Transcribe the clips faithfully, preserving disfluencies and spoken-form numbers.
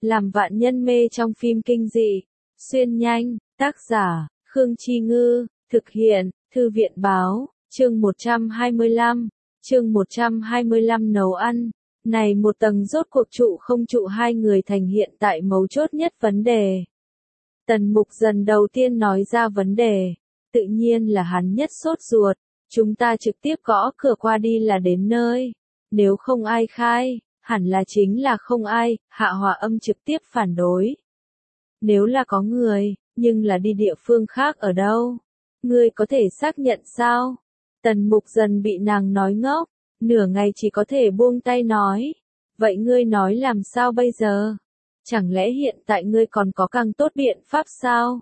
làm vạn nhân mê trong phim kinh dị. Xuyên nhanh, tác giả, Khương Chi Ngư, thực hiện, Thư viện Báo, chương một trăm hai mươi lăm, chương một trăm hai mươi lăm nấu ăn. Này một tầng rốt cuộc trụ không trụ hai người thành hiện tại mấu chốt nhất vấn đề. Tần Mục Dần đầu tiên nói ra vấn đề, tự nhiên là hắn nhất sốt ruột, chúng ta trực tiếp gõ cửa qua đi là đến nơi, nếu không ai khai, hẳn là chính là không ai, Hạ Hòa Âm trực tiếp phản đối. Nếu là có người, nhưng là đi địa phương khác ở đâu? Ngươi có thể xác nhận sao? Tần Mục Dần bị nàng nói ngốc, nửa ngày chỉ có thể buông tay nói. Vậy ngươi nói làm sao bây giờ? Chẳng lẽ hiện tại ngươi còn có càng tốt biện pháp sao?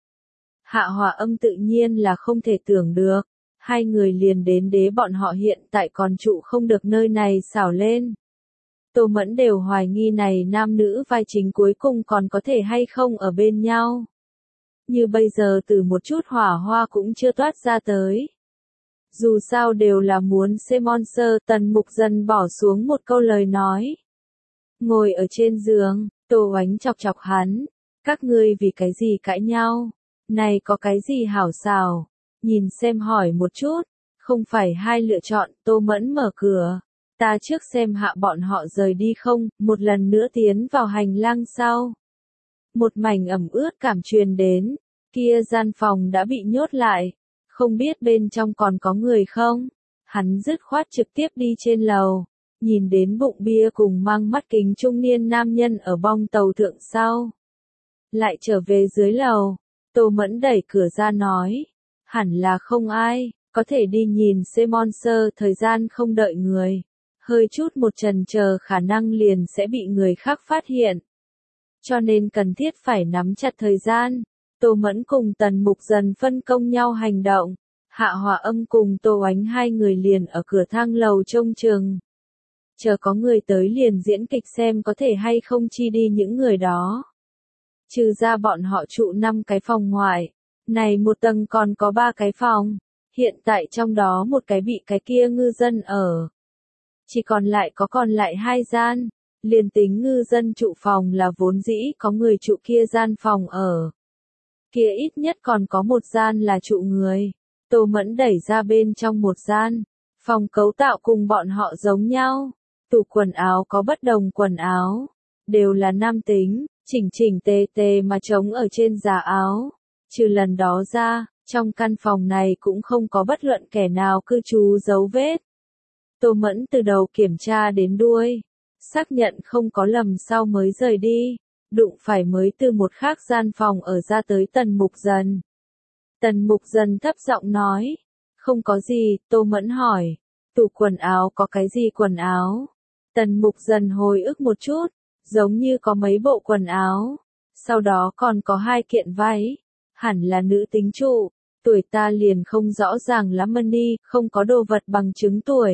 Hạ Hòa Âm tự nhiên là không thể tưởng được, hai người liền đến đế bọn họ hiện tại còn trụ không được nơi này xảo lên. Tô Mẫn đều hoài nghi này nam nữ vai chính cuối cùng còn có thể hay không ở bên nhau. Như bây giờ từ một chút hỏa hoa cũng chưa toát ra tới. Dù sao đều là muốn xem monster, Tần Mục Dần bỏ xuống một câu lời nói. Ngồi ở trên giường, Tô Oánh chọc chọc hắn. Các ngươi vì cái gì cãi nhau? Này có cái gì hảo xào? Nhìn xem hỏi một chút. Không phải hai lựa chọn, Tô Mẫn mở cửa. Ta trước xem hạ bọn họ rời đi không, một lần nữa tiến vào hành lang sau. Một mảnh ẩm ướt cảm truyền đến, kia gian phòng đã bị nhốt lại, không biết bên trong còn có người không. Hắn dứt khoát trực tiếp đi trên lầu, nhìn đến bụng bia cùng mang mắt kính trung niên nam nhân ở bong tàu thượng sau. Lại trở về dưới lầu, Tô Mẫn đẩy cửa ra nói, hẳn là không ai, có thể đi nhìn xem monster, thời gian không đợi người. Hơi chút một chần chờ khả năng liền sẽ bị người khác phát hiện. Cho nên cần thiết phải nắm chặt thời gian. Tô Mẫn cùng Tần Mục Dần phân công nhau hành động. Hạ Hòa Âm cùng Tô Oánh hai người liền ở cửa thang lầu trông chừng. Chờ có người tới liền diễn kịch xem có thể hay không chi đi những người đó. Trừ ra bọn họ trụ năm cái phòng ngoài. Này một tầng còn có ba cái phòng. Hiện tại trong đó một cái bị cái kia ngư dân ở. Chỉ còn lại có còn lại hai gian, liền tính ngư dân trụ phòng là vốn dĩ có người trụ kia gian phòng ở. Kia ít nhất còn có một gian là trụ người. Tô Mẫn đẩy ra bên trong một gian, phòng cấu tạo cùng bọn họ giống nhau. Tủ quần áo có bất đồng quần áo, đều là nam tính, chỉnh chỉnh tề tề mà trống ở trên giá áo. Trừ lần đó ra, trong căn phòng này cũng không có bất luận kẻ nào cư trú dấu vết. Tô Mẫn từ đầu kiểm tra đến đuôi, xác nhận không có lầm sau mới rời đi, đụng phải mới từ một khác gian phòng ở ra tới Tần Mục Dần. Tần Mục Dần thấp giọng nói, không có gì, Tô Mẫn hỏi, tủ quần áo có cái gì quần áo? Tần Mục Dần hồi ức một chút, giống như có mấy bộ quần áo, sau đó còn có hai kiện váy, hẳn là nữ tính trụ, tuổi ta liền không rõ ràng lắm Mani, không có đồ vật bằng chứng tuổi.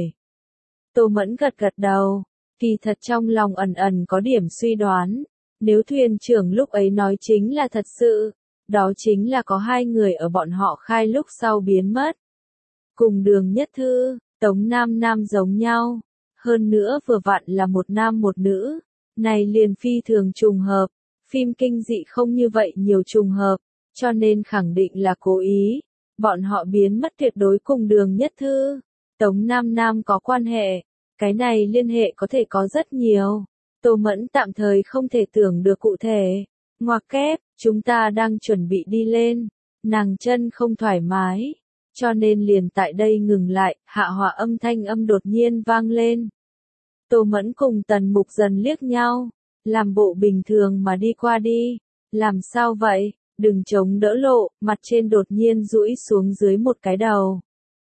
Tô Mẫn gật gật đầu, kỳ thật trong lòng ẩn ẩn có điểm suy đoán, nếu thuyền trưởng lúc ấy nói chính là thật sự, đó chính là có hai người ở bọn họ khai lúc sau biến mất. Cùng Đường Nhất Thư, Tống Nam Nam giống nhau, hơn nữa vừa vặn là một nam một nữ, này liền phi thường trùng hợp, phim kinh dị không như vậy nhiều trùng hợp, cho nên khẳng định là cố ý, bọn họ biến mất tuyệt đối cùng Đường Nhất Thư, Tống Nam Nam có quan hệ. Cái này liên hệ có thể có rất nhiều. Tô Mẫn tạm thời không thể tưởng được cụ thể. Ngoặc kép, chúng ta đang chuẩn bị đi lên. Nàng chân không thoải mái. Cho nên liền tại đây ngừng lại, Hạ Hòa Âm thanh âm đột nhiên vang lên. Tô Mẫn cùng Tần Mục Dần liếc nhau. Làm bộ bình thường mà đi qua đi. Làm sao vậy? Đừng chống đỡ lộ, mặt trên đột nhiên duỗi xuống dưới một cái đầu.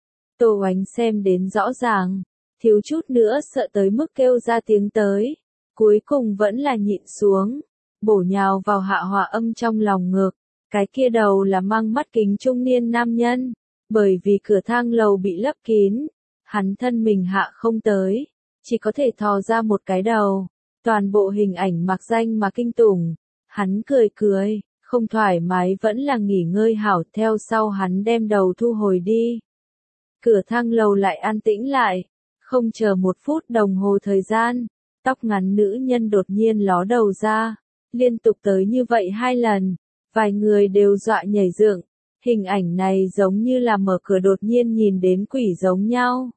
Tô Oánh xem đến rõ ràng. Thiếu chút nữa sợ tới mức kêu ra tiếng tới, cuối cùng vẫn là nhịn xuống, bổ nhào vào Hạ Hòa Âm trong lòng ngực, cái kia đầu là mang mắt kính trung niên nam nhân, bởi vì cửa thang lầu bị lấp kín, hắn thân mình hạ không tới, chỉ có thể thò ra một cái đầu, toàn bộ hình ảnh mặc danh mà kinh tủng, hắn cười cười, không thoải mái vẫn là nghỉ ngơi hảo, theo sau hắn đem đầu thu hồi đi. Cửa thang lầu lại an tĩnh lại. Không chờ một phút đồng hồ thời gian, tóc ngắn nữ nhân đột nhiên ló đầu ra, Liên tục tới như vậy hai lần, vài người đều dọa nhảy dựng. Hình ảnh này giống như là mở cửa đột nhiên nhìn đến quỷ giống nhau.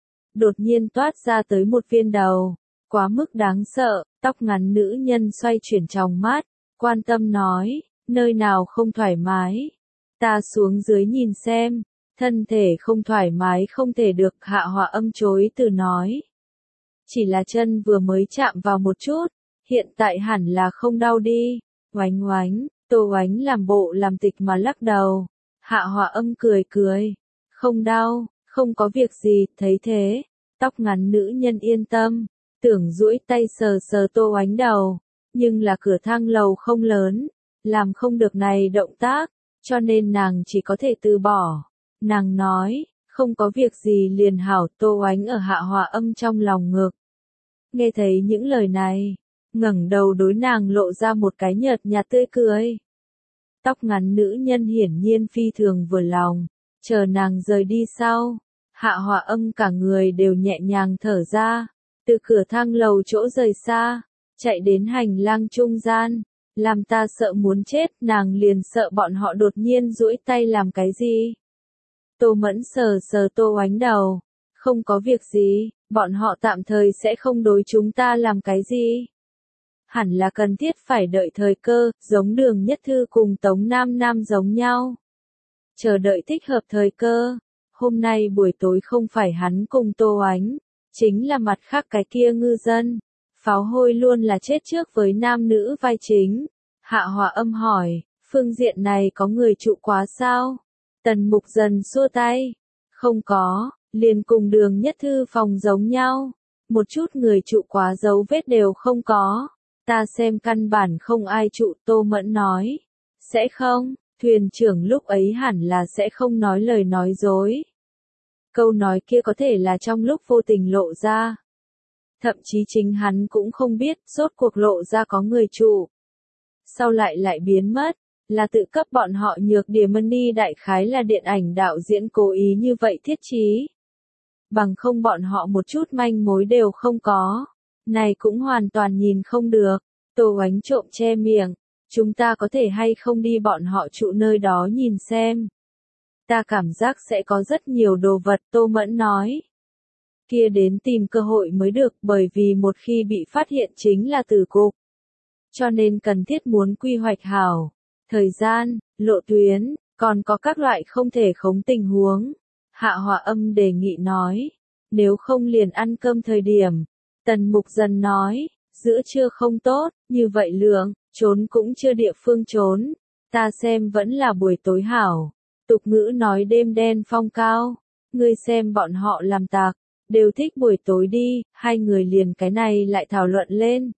Đột nhiên toát ra tới một viên đầu, quá mức đáng sợ, tóc ngắn nữ nhân xoay chuyển tròng mắt, quan tâm nói, nơi nào không thoải mái. Ta xuống dưới nhìn xem, thân thể không thoải mái không thể được, Hạ Hòa Âm chối từ nói. Chỉ là chân vừa mới chạm vào một chút, hiện tại hẳn là không đau đi. Oánh oánh, Tô Oánh làm bộ làm tịch mà lắc đầu. Hạ Hòa Âm cười cười, không đau, không có việc gì, thấy thế. Tóc ngắn nữ nhân yên tâm, tưởng duỗi tay sờ sờ Tô Oánh đầu, nhưng là cửa thang lầu không lớn, làm không được này động tác, cho nên nàng chỉ có thể từ bỏ. Nàng nói, không có việc gì liền hảo. Tô Oánh ở Hạ Hòa Âm trong lòng ngực. Nghe thấy những lời này, ngẩng đầu đối nàng lộ ra một cái nhợt nhạt tươi cười. Tóc ngắn nữ nhân hiển nhiên phi thường vừa lòng, chờ nàng rời đi sau. Hạ Hòa Âm cả người đều nhẹ nhàng thở ra, từ cửa thang lầu chỗ rời xa, chạy đến hành lang trung gian, làm ta sợ muốn chết, nàng liền sợ bọn họ đột nhiên duỗi tay làm cái gì. Tô Mẫn sờ sờ Tô Oánh đầu, không có việc gì, bọn họ tạm thời sẽ không đối chúng ta làm cái gì. Hẳn là cần thiết phải đợi thời cơ, giống Đường Nhất Thư cùng Tống Nam Nam giống nhau. Chờ đợi thích hợp thời cơ. Hôm nay buổi tối không phải hắn cùng Tô Oánh, chính là mặt khác cái kia ngư dân. Pháo hôi luôn là chết trước với nam nữ vai chính. Hạ Hòa Âm hỏi, phương diện này có người trụ quá sao? Tần Mục Dần xua tay. Không có, liền cùng Đường Nhất Thư phòng giống nhau. Một chút người trụ quá dấu vết đều không có. Ta xem căn bản không ai trụ, Tô Mẫn nói. Sẽ không, thuyền trưởng lúc ấy hẳn là sẽ không nói lời nói dối. Câu nói kia có thể là trong lúc vô tình lộ ra. Thậm chí chính hắn cũng không biết, rốt cuộc lộ ra có người trụ. Sau lại lại biến mất, là tự cấp bọn họ nhược điểm money, đại khái là điện ảnh đạo diễn cố ý như vậy thiết trí. Bằng không bọn họ một chút manh mối đều không có. Này cũng hoàn toàn nhìn không được. Tô Oánh trộm che miệng. Chúng ta có thể hay không đi bọn họ trụ nơi đó nhìn xem. Ta cảm giác sẽ có rất nhiều đồ vật, Tô Mẫn nói. Kia đến tìm cơ hội mới được, bởi vì một khi bị phát hiện chính là tử cục. Cho nên cần thiết muốn quy hoạch hảo. Thời gian, lộ tuyến, còn có các loại không thể khống tình huống. Hạ Hòa Âm đề nghị nói. Nếu không liền ăn cơm thời điểm. Tần Mục Dần nói. Giữa trưa không tốt, như vậy lượng, trốn cũng chưa địa phương trốn. Ta xem vẫn là buổi tối hảo. Tục ngữ nói đêm đen phong cao. Ngươi xem bọn họ làm tạc, đều thích buổi tối đi, hai người liền cái này lại thảo luận lên.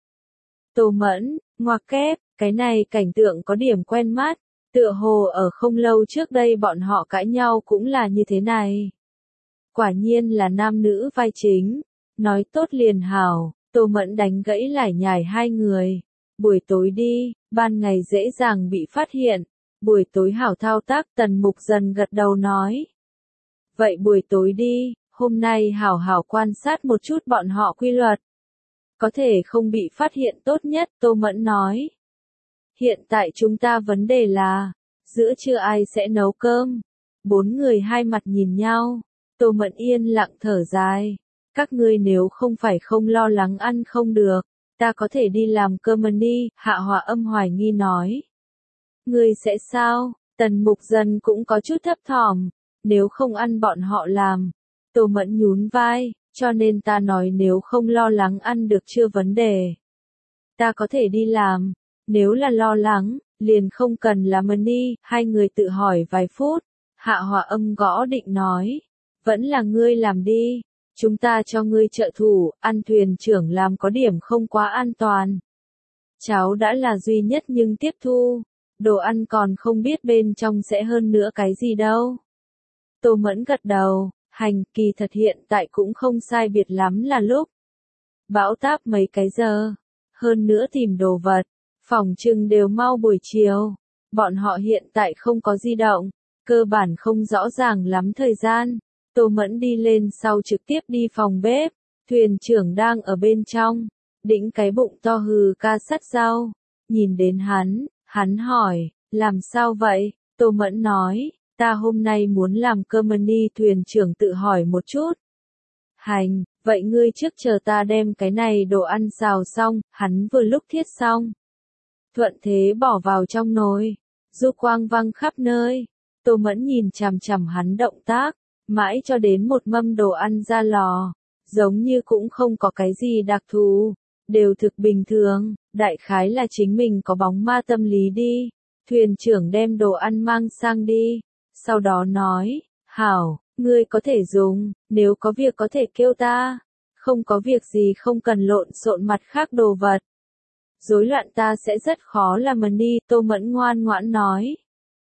Tô Mẫn, ngoặc kép, cái này cảnh tượng có điểm quen mắt. Tựa hồ ở không lâu trước đây bọn họ cãi nhau cũng là như thế này. Quả nhiên là nam nữ vai chính. Nói tốt liền hảo. Tô Mẫn đánh gãy lải nhải hai người. Buổi tối đi, ban ngày dễ dàng bị phát hiện. Buổi tối hảo thao tác, Tần Mục Dần gật đầu nói. Vậy buổi tối đi, hôm nay hảo hảo quan sát một chút bọn họ quy luật. Có thể không bị phát hiện tốt nhất, Tô Mẫn nói. Hiện tại chúng ta vấn đề là, giữa trưa ai sẽ nấu cơm? Bốn người hai mặt nhìn nhau. Tô Mẫn yên lặng thở dài. Các ngươi nếu không phải không lo lắng ăn không được, ta có thể đi làm cơm đi, Hạ Hòa Âm hoài nghi nói. Ngươi sẽ sao? Tần Mục Dần cũng có chút thấp thỏm, nếu không ăn bọn họ làm. Tô Mẫn nhún vai, cho nên ta nói nếu không lo lắng ăn được chưa vấn đề. Ta có thể đi làm, nếu là lo lắng, liền không cần làm đi, hai người tự hỏi vài phút. Hạ Hòa Âm gõ định nói, vẫn là ngươi làm đi. Chúng ta cho ngươi trợ thủ, ăn thuyền trưởng làm có điểm không quá an toàn. Cháu đã là duy nhất nhưng tiếp thu. Đồ ăn còn không biết bên trong sẽ hơn nữa cái gì đâu. Tô Mẫn gật đầu, hành, kỳ thật hiện tại cũng không sai biệt lắm là lúc. Bão táp mấy cái giờ. Hơn nữa tìm đồ vật. Phòng trưng đều mau buổi chiều. Bọn họ hiện tại không có di động. Cơ bản không rõ ràng lắm thời gian. Tô Mẫn đi lên sau trực tiếp đi phòng bếp, thuyền trưởng đang ở bên trong, đĩnh cái bụng to hừ ca sắt rau, Nhìn đến hắn, hắn hỏi, làm sao vậy? Tô Mẫn nói, ta hôm nay muốn làm Germany thuyền trưởng tự hỏi một chút. Hành, vậy ngươi trước chờ ta đem cái này đồ ăn xào xong, hắn vừa lúc thiết xong. Thuận thế bỏ vào trong nồi, du quang văng khắp nơi. Tô Mẫn nhìn chằm chằm hắn động tác, mãi cho đến một mâm đồ ăn ra lò, giống như cũng không có cái gì đặc thù, đều thực bình thường, đại khái là chính mình có bóng ma tâm lý đi. Thuyền trưởng đem đồ ăn mang sang đi, sau đó nói, hảo, ngươi có thể dùng, nếu có việc có thể kêu ta, không có việc gì không cần lộn xộn mặt khác đồ vật. Rối loạn ta sẽ rất khó làm mần đi, Tô Mẫn ngoan ngoãn nói.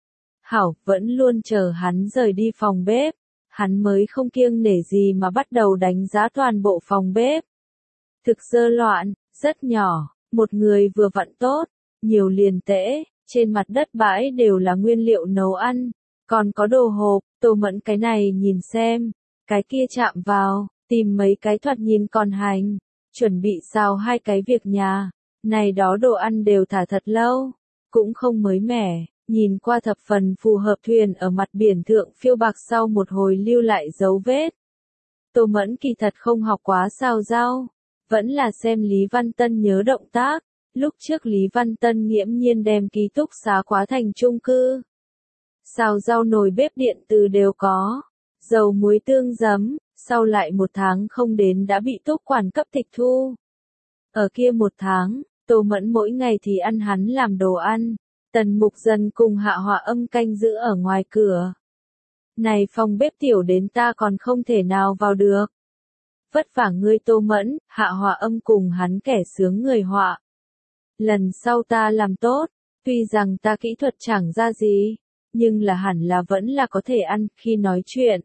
Hảo, vẫn luôn chờ hắn rời đi phòng bếp, hắn mới không kiêng nể gì mà bắt đầu đánh giá toàn bộ phòng bếp. Thực dơ loạn, rất nhỏ, một người vừa vặn tốt, nhiều liền tễ, trên mặt đất bãi đều là nguyên liệu nấu ăn, còn có đồ hộp, Tô Mẫn cái này nhìn xem, cái kia chạm vào, tìm mấy cái thoạt nhìn còn hành, chuẩn bị xào hai cái việc nhà, này đó đồ ăn đều thả thật lâu, cũng không mới mẻ, nhìn qua thập phần phù hợp thuyền ở mặt biển thượng phiêu bạc sau một hồi lưu lại dấu vết. Tô Mẫn kỳ thật không học quá xào rau, vẫn là xem Lý Văn Tân nhớ động tác, lúc trước Lý Văn Tân nghiễm nhiên đem ký túc xá quá thành chung cư. Xào rau nồi bếp điện từ đều có, dầu muối tương giấm, sau lại một tháng không đến đã bị túc quản cấp tịch thu. Ở kia một tháng, Tô Mẫn mỗi ngày thì ăn hắn làm đồ ăn, Tần Mục Dần cùng Hạ Họa Âm canh giữ ở ngoài cửa. Này phòng bếp tiểu đến ta còn không thể nào vào được. Vất vả ngươi Tô Mẫn, Hạ Họa Âm cùng hắn kẻ sướng người họa. Lần sau ta làm tốt, tuy rằng ta kỹ thuật chẳng ra gì, nhưng là hẳn là vẫn là có thể ăn khi nói chuyện.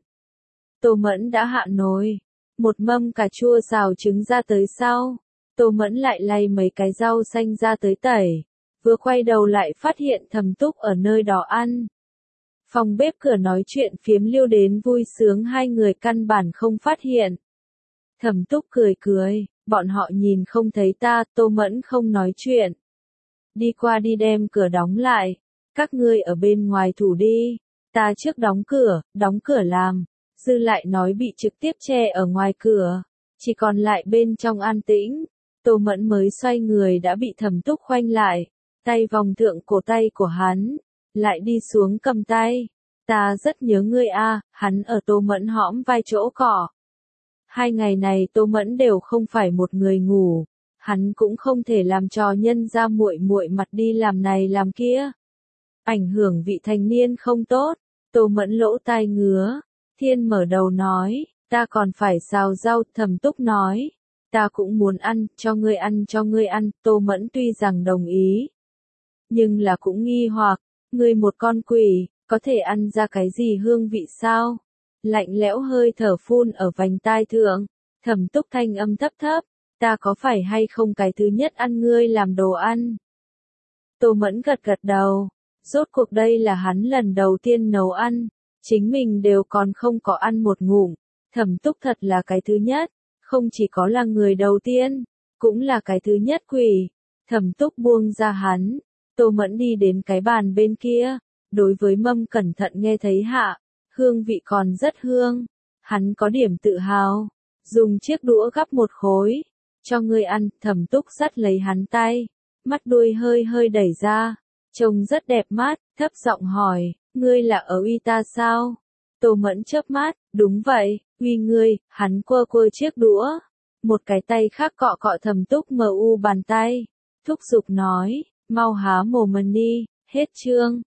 Tô Mẫn đã hạ nồi, một mâm cà chua xào trứng ra tới sau, Tô Mẫn lại lay mấy cái rau xanh ra tới tẩy, vừa quay đầu lại phát hiện Thẩm Túc ở nơi đó ăn. Phòng bếp cửa nói chuyện phiếm liêu đến vui sướng hai người căn bản không phát hiện. Thẩm Túc cười cười, bọn họ nhìn không thấy ta, Tô Mẫn không nói chuyện. Đi qua đi đem cửa đóng lại, các ngươi ở bên ngoài thủ đi, ta trước đóng cửa, đóng cửa làm, dư lại nói bị trực tiếp che ở ngoài cửa, chỉ còn lại bên trong an tĩnh. Tô Mẫn mới xoay người đã bị Thẩm Túc khoanh lại, tay vòng thượng cổ tay của hắn, lại đi xuống cầm tay. Ta rất nhớ ngươi a, hắn ở Tô Mẫn hõm vai chỗ cỏ. Hai ngày này Tô Mẫn đều không phải một người ngủ, hắn cũng không thể làm trò nhân ra muội muội mặt đi làm này làm kia. Ảnh hưởng vị thành niên không tốt, Tô Mẫn lỗ tai ngứa, Thiên mở đầu nói, ta còn phải xào rau, Thẩm Túc nói, ta cũng muốn ăn, cho ngươi ăn cho ngươi ăn, Tô Mẫn tuy rằng đồng ý, nhưng là cũng nghi hoặc, ngươi một con quỷ, có thể ăn ra cái gì hương vị sao? Lạnh lẽo hơi thở phun ở vành tai thượng, Thẩm Túc thanh âm thấp thấp, ta có phải hay không cái thứ nhất ăn ngươi làm đồ ăn? Tô Mẫn gật gật đầu, rốt cuộc đây là hắn lần đầu tiên nấu ăn, chính mình đều còn không có ăn một ngụm, Thẩm Túc thật là cái thứ nhất, không chỉ có là người đầu tiên, cũng là cái thứ nhất quỷ. Thẩm Túc buông ra hắn, Tô Mẫn đi đến cái bàn bên kia, đối với mâm cẩn thận nghe thấy hạ, hương vị còn rất hương, hắn có điểm tự hào, dùng chiếc đũa gắp một khối, cho ngươi ăn, Thẩm Túc dắt lấy hắn tay, mắt đuôi hơi hơi đẩy ra, trông rất đẹp mắt, thấp giọng hỏi, ngươi là ở uy ta sao? Tô Mẫn chớp mắt, đúng vậy, uy ngươi, hắn quơ quơ chiếc đũa, một cái tay khác cọ cọ Thẩm Túc mờ u bàn tay, thúc giục nói, mau há mồm đi, hết chương.